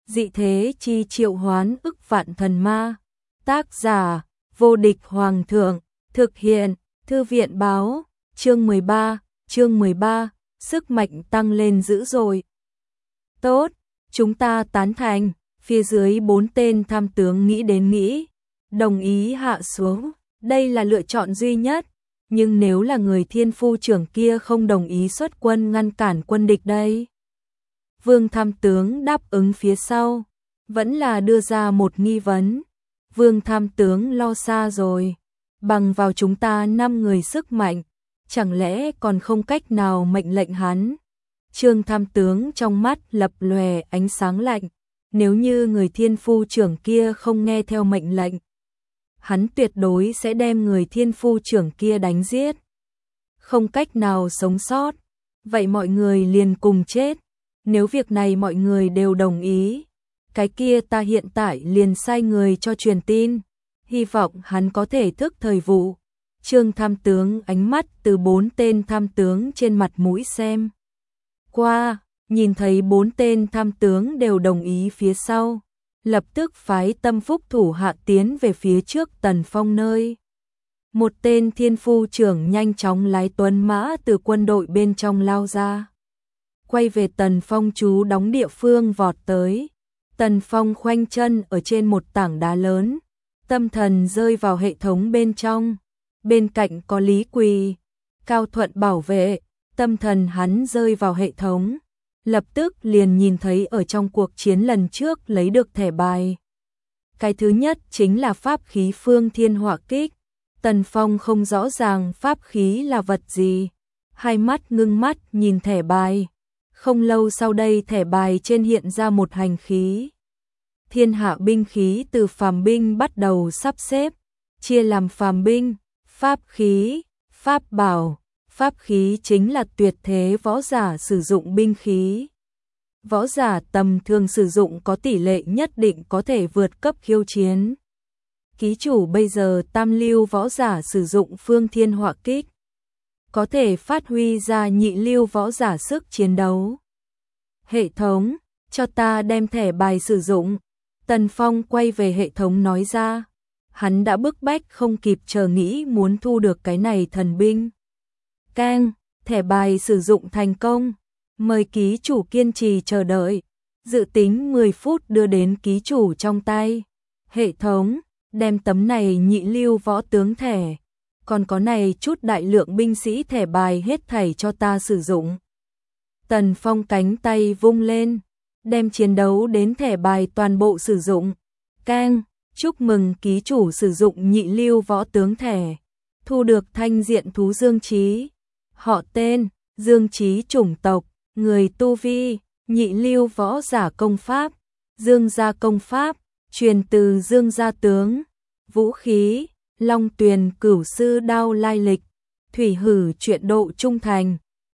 Dị thế chi triệu hoán ức vạn thần ma. Tác giả: Vô địch hoàng thượng. Thực hiện: Thư viện báo. Chương 13, sức mạnh tăng lên dữ dội. Tốt, chúng ta tán thành. Phía dưới 4 tên tham tướng nghĩ, đồng ý hạ xuống. Đây là lựa chọn duy nhất, nhưng nếu là người thiên phu trưởng kia không đồng ý xuất quân ngăn cản quân địch đây? Vương tham tướng đáp ứng phía sau, vẫn là đưa ra một nghi vấn. Vương tham tướng lo xa rồi, bằng vào chúng ta 5 người sức mạnh, chẳng lẽ còn không cách nào mệnh lệnh hắn? Trương tham tướng trong mắt lập lòe ánh sáng lạnh, nếu như người thiên phu trưởng kia không nghe theo mệnh lệnh, hắn tuyệt đối sẽ đem người thiên phu trưởng kia đánh giết. Không cách nào sống sót, vậy mọi người liền cùng chết. Nếu việc này mọi người đều đồng ý, cái kia ta hiện tại liền sai người cho truyền tin, hy vọng hắn có thể thức thời vụ. Trương tham tướng ánh mắt từ 4 tên tham tướng trên mặt mũi xem qua, nhìn thấy 4 tên tham tướng đều đồng ý phía sau, lập tức phái tâm phúc thủ hạ tiến về phía trước Tần Phong nơi. Một tên thiên phu trưởng nhanh chóng lái tuấn mã từ quân đội bên trong lao ra, quay về Tần Phong trú đóng địa phương vọt tới. Tần Phong khoanh chân ở trên một tảng đá lớn, tâm thần rơi vào hệ thống bên trong. Bên cạnh có Lý Quỳ, Cao Thuận bảo vệ, tâm thần hắn rơi vào hệ thống, lập tức liền nhìn thấy ở trong cuộc chiến lần trước lấy được thẻ bài. Cái thứ nhất chính là pháp khí Phương Thiên Hỏa Kích. Tần Phong không rõ ràng pháp khí là vật gì, hai mắt ngưng mắt nhìn thẻ bài. Không lâu sau đây thẻ bài trên hiện ra một hành khí. Thiên hạ binh khí từ phàm binh bắt đầu sắp xếp, chia làm phàm binh, pháp khí, pháp bảo. Pháp khí chính là tuyệt thế võ giả sử dụng binh khí. Võ giả tầm thường sử dụng có tỷ lệ nhất định có thể vượt cấp khiêu chiến. Ký chủ bây giờ tam lưu võ giả sử dụng Phương Thiên Hỏa Kích, có thể phát huy ra nhị lưu võ giả sức chiến đấu. Hệ thống, cho ta đem thẻ bài sử dụng. Tần Phong quay về hệ thống nói ra. Hắn đã bức bách không kịp chờ nghĩ muốn thu được cái này thần binh. Keng, thẻ bài sử dụng thành công. Mời ký chủ kiên trì chờ đợi. Dự tính 10 phút đưa đến ký chủ trong tay. Hệ thống, đem tấm này nhị lưu võ tướng thẻ, còn có này chút đại lượng binh sĩ thẻ bài hết thảy cho ta sử dụng. Tần Phong cánh tay vung lên, đem chiến đấu đến thẻ bài toàn bộ sử dụng. Keng, chúc mừng ký chủ sử dụng nhị lưu võ tướng thẻ, thu được thanh diện thú Dương Chí. Họ tên, Dương Chí, chủng tộc, người tu vi, nhị lưu võ giả công pháp, Dương gia công pháp, truyền từ Dương gia tướng. Vũ khí, Long Tuyền Cửu Sư đao lai lịch, thủy hử truyện độ trung thành,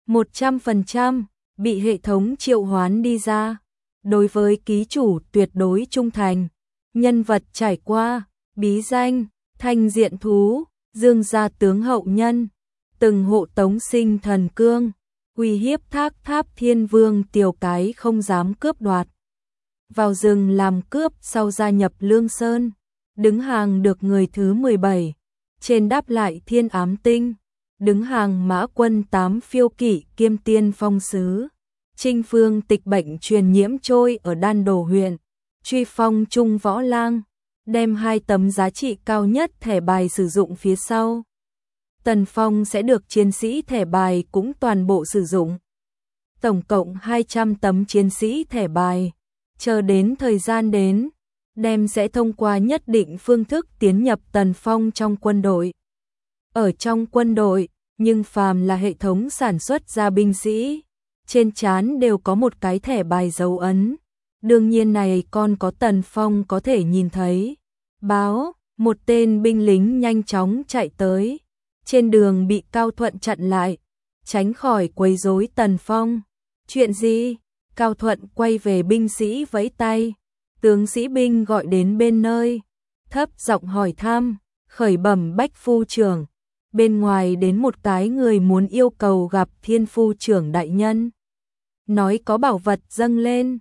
100%, bị hệ thống triệu hoán đi ra. Đối với ký chủ tuyệt đối trung thành. Nhân vật trải qua, bí danh, thanh diện thú, Dương gia tướng hậu nhân, từng hộ tống sinh thần cương, uy hiếp Thác Tháp Thiên Vương Tiểu Cái không dám cướp đoạt. Vào rừng làm cướp sau gia nhập Lương Sơn, đứng hàng được người thứ 17, trên đáp lại Thiên Ám Tinh, đứng hàng mã quân 8 phiêu kỵ kiêm tiên phong sứ, chinh phương tịch bệnh truyền nhiễm trôi ở Đan Đồ huyện, truy phong trung võ lang, đem 2 tấm giá trị cao nhất thẻ bài sử dụng phía sau. Tần Phong sẽ được chiến sĩ thẻ bài cũng toàn bộ sử dụng. Tổng cộng 200 tấm chiến sĩ thẻ bài, chờ đến thời gian đến, đem sẽ thông qua nhất định phương thức tiến nhập Tần Phong trong quân đội. Ở trong quân đội, nhưng phàm là hệ thống sản xuất ra binh sĩ, trên trán đều có một cái thẻ bài dấu ấn. Đương nhiên này còn có Tần Phong có thể nhìn thấy. Báo, một tên binh lính nhanh chóng chạy tới, trên đường bị Cao Thuận chặn lại, tránh khỏi quấy rối Tần Phong. Chuyện gì? Cao Thuận quay về binh sĩ vẫy tay, tướng sĩ binh gọi đến bên nơi, thấp giọng hỏi thăm, khởi bẩm Bách phu trưởng, bên ngoài đến một cái người muốn yêu cầu gặp Thiên phu trưởng đại nhân, nói có bảo vật dâng lên.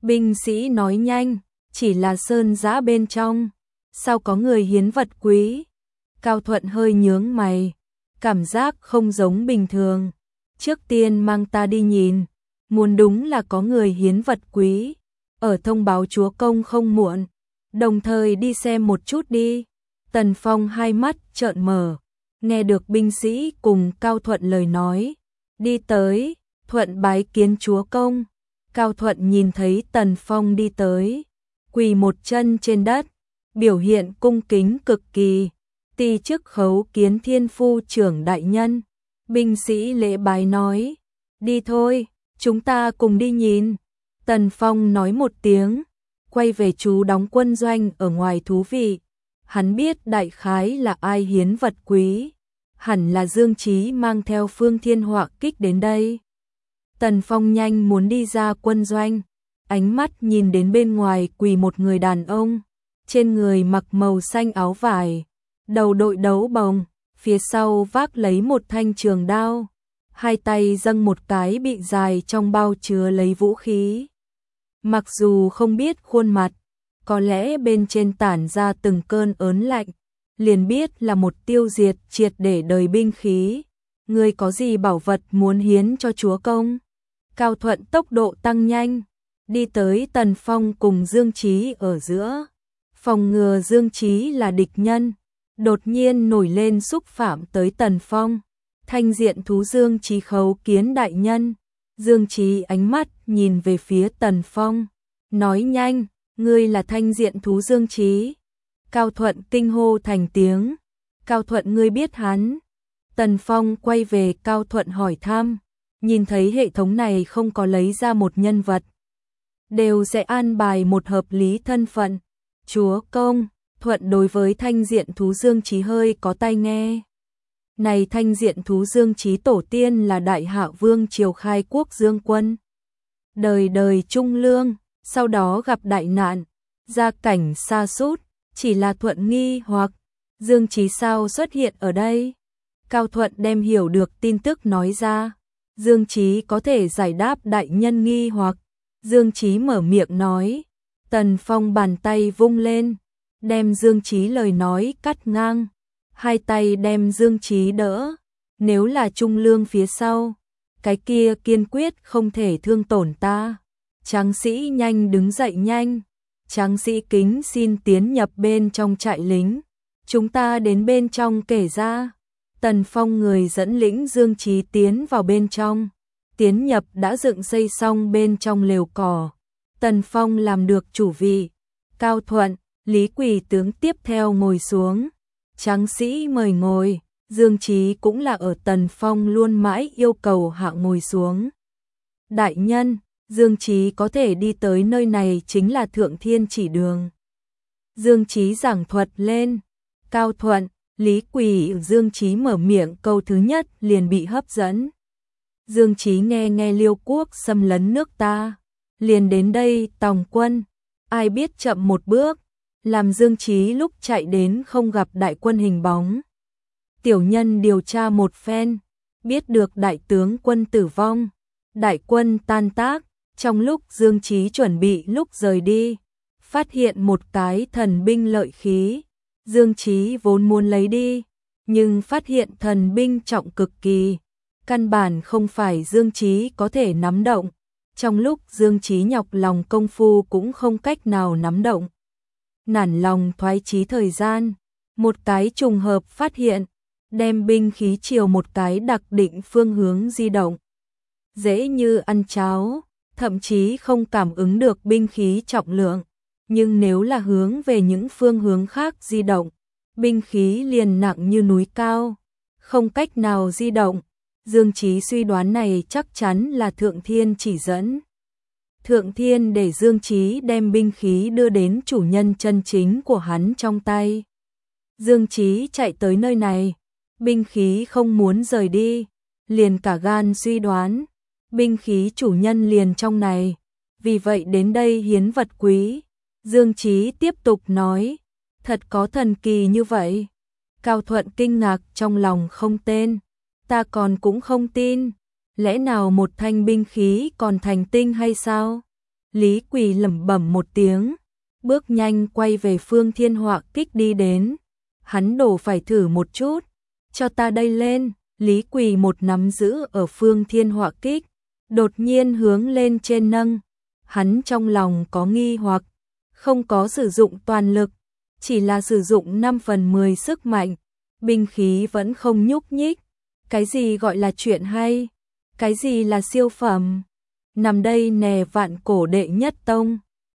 Binh sĩ nói nhanh, chỉ là sơn giã bên trong, sao có người hiến vật quý? Cao Thuận hơi nhướng mày, cảm giác không giống bình thường. Trước tiên mang ta đi nhìn, muốn đúng là có người hiến vật quý, ở thông báo chúa công không muộn, đồng thời đi xem một chút đi. Tần Phong hai mắt trợn mở, nghe được binh sĩ cùng Cao Thuận lời nói, đi tới, Thuận bái kiến chúa công. Cao Thuận nhìn thấy Tần Phong đi tới, quỳ một chân trên đất, biểu hiện cung kính cực kỳ. Ti chức khấu kiến thiên phu trưởng đại nhân. Binh sĩ lễ bái nói, đi thôi, chúng ta cùng đi nhìn. Tần Phong nói một tiếng, quay về chú đóng quân doanh ở ngoài thú vị. Hắn biết đại khái là ai hiến vật quý, hẳn là Dương Chí mang theo Phương Thiên Họa Kích đến đây. Tần Phong nhanh muốn đi ra quân doanh, ánh mắt nhìn đến bên ngoài quỳ một người đàn ông, trên người mặc màu xanh áo vải, đầu đội đấu bồng, phía sau vác lấy một thanh trường đao, hai tay dâng một cái bị dài trong bao chứa lấy vũ khí. Mặc dù không biết khuôn mặt, có lẽ bên trên tản ra từng cơn ớn lạnh, liền biết là một tiêu diệt triệt để đời binh khí. Ngươi có gì bảo vật muốn hiến cho chúa công? Cao Thuận tốc độ tăng nhanh, đi tới Tần Phong cùng Dương Chí ở giữa, phòng ngừa Dương Chí là địch nhân. Đột nhiên nổi lên xúc phạm tới Tần Phong, thanh diện thú Dương Chí khấu kiến đại nhân. Dương Chí ánh mắt nhìn về phía Tần Phong, nói nhanh, ngươi là thanh diện thú Dương Chí. Cao Thuận kinh hô thành tiếng, Cao Thuận ngươi biết hắn? Tần Phong quay về Cao Thuận hỏi thăm, nhìn thấy hệ thống này không có lấy ra một nhân vật, đều sẽ an bài một hợp lý thân phận. Chúa công, Thuận đối với thanh diện thú Dương Chí hơi có tai nghe. Này thanh diện thú Dương Chí tổ tiên là đại hạ vương triều khai quốc Dương Quân. Đời đời trung lương, sau đó gặp đại nạn, gia cảnh sa sút, chỉ là Thuận nghi hoặc Dương Chí sao xuất hiện ở đây? Cao Thuận đem hiểu được tin tức nói ra, Dương Chí có thể giải đáp đại nhân nghi hoặc. Dương Chí mở miệng nói, Tần Phong bàn tay vung lên, đem Dương Chí lời nói cắt ngang, hai tay đem Dương Chí đỡ, nếu là trung lương phía sau, cái kia kiên quyết không thể thương tổn ta. Tráng sĩ nhanh đứng dậy nhanh, tráng sĩ kính xin tiến nhập bên trong trại lính, chúng ta đến bên trong kể ra. Tần Phong người dẫn lĩnh Dương Chí tiến vào bên trong, tiến nhập đã dựng xây xong bên trong lều cỏ. Tần Phong làm được chủ vị, Cao Thuận, Lý Quỳ tướng tiếp theo ngồi xuống, tráng sĩ mời ngồi, Dương Chí cũng là ở Tần Phong luôn mãi yêu cầu hạ ngồi xuống. Đại nhân, Dương Chí có thể đi tới nơi này chính là thượng thiên chỉ đường. Dương Chí giảng thuật lên, Cao Thuận, Lý Quỳ, Dương Chí mở miệng câu thứ nhất liền bị hấp dẫn. Dương Chí nghe Liêu quốc xâm lấn nước ta, liền đến đây tòng quân, ai biết chậm một bước, làm Dương Chí lúc chạy đến không gặp đại quân hình bóng. Tiểu nhân điều tra một phen, biết được đại tướng quân tử vong, đại quân tan tác. Trong lúc Dương Chí chuẩn bị lúc rời đi, phát hiện một cái thần binh lợi khí. Dương Chí vốn muốn lấy đi, nhưng phát hiện thần binh trọng cực kỳ, căn bản không phải Dương Chí có thể nắm động. Trong lúc Dương Chí nhọc lòng công phu cũng không cách nào nắm động. Nản lòng thoái chí thời gian, một cái trùng hợp phát hiện, đem binh khí chiều một cái đặc định phương hướng di động. Dễ như ăn cháo, thậm chí không cảm ứng được binh khí trọng lượng, nhưng nếu là hướng về những phương hướng khác di động, binh khí liền nặng như núi cao, không cách nào di động. Dương Chí suy đoán này chắc chắn là Thượng Thiên chỉ dẫn. Thượng Thiên để Dương Chí đem binh khí đưa đến chủ nhân chân chính của hắn trong tay. Dương Chí chạy tới nơi này, binh khí không muốn rời đi, liền cả gan suy đoán, binh khí chủ nhân liền trong này, vì vậy đến đây hiến vật quý. Dương Chí tiếp tục nói, thật có thần kỳ như vậy. Cao Thuận kinh ngạc trong lòng không tên, ta còn cũng không tin, lẽ nào một thanh binh khí còn thành tinh hay sao? Lý Quỳ lẩm bẩm một tiếng, bước nhanh quay về Phương Thiên Họa Kích đi đến. Hắn đổ phải thử một chút, cho ta đây lên. Lý Quỳ một nắm giữ ở Phương Thiên Họa Kích, đột nhiên hướng lên trên nâng. Hắn trong lòng có nghi hoặc, không có sử dụng toàn lực, chỉ là sử dụng 5/10 sức mạnh, binh khí vẫn không nhúc nhích. Cái gì gọi là chuyện hay? Cái gì là siêu phẩm? Nằm đây nè, vạn cổ đệ nhất tông.